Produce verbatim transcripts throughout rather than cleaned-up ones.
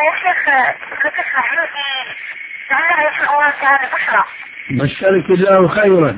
يا شيخ بتسمح لي لعلها إن شاء الله تعالى بشرى. بشرك الله خيرا.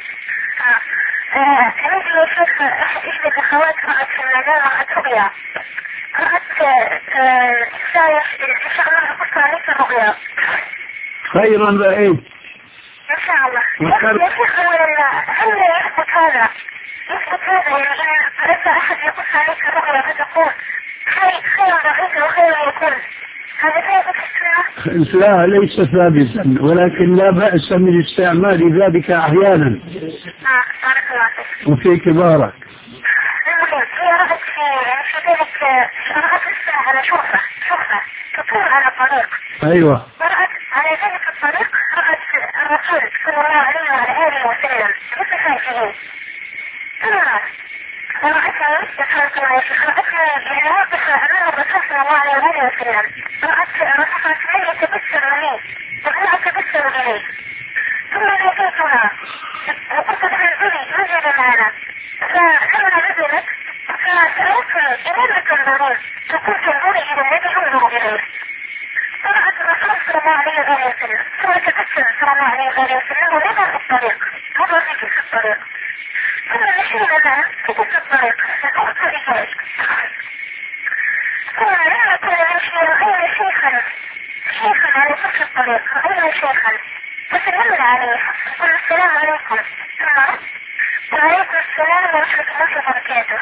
أريد يا شيخ أحد إحدى الأخوات رأت في المنام رأت رؤيا، رأت رسالة إن شاء الله أقص عليك الرؤيا. خيرا رأيت إن شاء الله. يا شيخ هل يثبت هذا؟ يثبت هذا يعني إن رأيت أحد يقص عليك الرؤيا فتقول خير رأيت وخير يكون، هذا ثابت في السنة؟ لا ليس ثابتا، ولكن لا بأس من استعمال ذلك أحيانا. آه بارك الله فيك. وفي كبارك. المهم هي رأت في في ذلك رأت الساعة شرفة شرفة تطول على طريق. أيوة. ورأت على ذلك الطريق رأت الرسول صلى الله عليه وعلى آله وسلم بصفاته. ثم رأتها سبحانك الله يا شيخ رأتها يعني واقفة أمام الرسول صلى الله عليه وآله وسلم، رأت رأت من يتبسم إليه وأنا أتبسم إليه. ثم ناديتها وقلت لها انزلي انزلي معنا، فلما نزلت فسألتني إلى تنظرين، فقلت انظري إلى الذي انظر إليه. فرأت الرسول صلى الله عليه وآله وسلم ثم تبسم صلى الله عليه وآله وسلم ومضى في الطريق مضى رجل في الطريق. ثم مشينا معا في تلك الطريق فقلت رجال. ثم لما كنا نمشي رأينا شيخا شيخا على سفح الطريق، رأينا شيخا فسلمنا عليه قلنا السلام عليكم. ثم وعليكم السلام ورحمة الله وبركاته.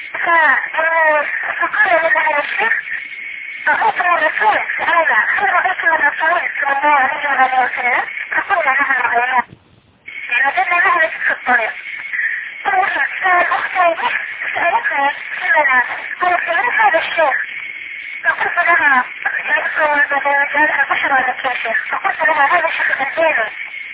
فقال لنا على الشيخ رأيت الرسول سألنا هل رأيت الرسول صلى الله عليه وآله وسلم؟ فقلنا نعم رأيناه، يعني زلنا معنا في الطريق. ثم سأل أختي سألتني سألنا قالت من هذا الشيخ؟ فقلت لها جعلها بشرى لك يا شيخ. فقلت لها هذا الشيخ الألباني،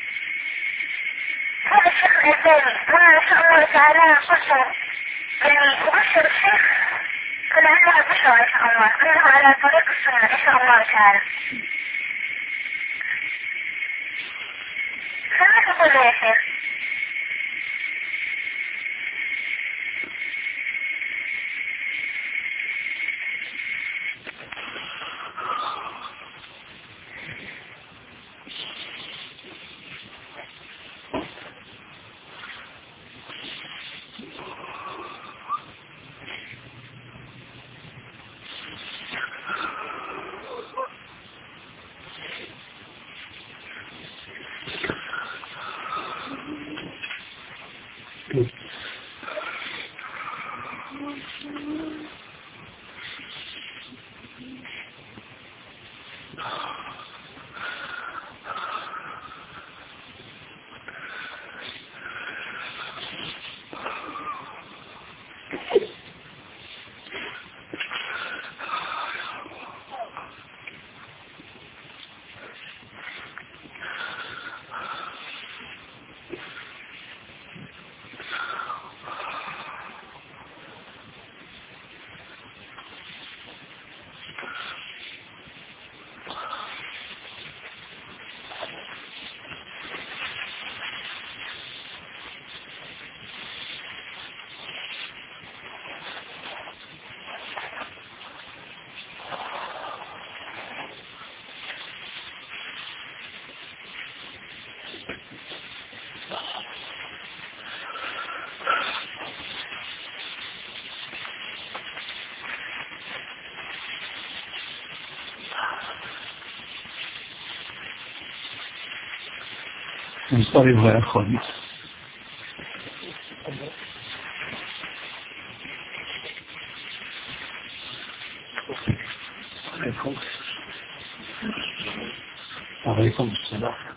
هذا الشيخ الألباني، وأنا إن شاء الله تعالى قلت يعني أبشر الشيخ فلعلها بشرى إن شاء الله أنه على طريق السنة إن شاء الله تعالى. فما تقول يا شيخ؟ انصرفوا يا أخواني. عليكم السلام.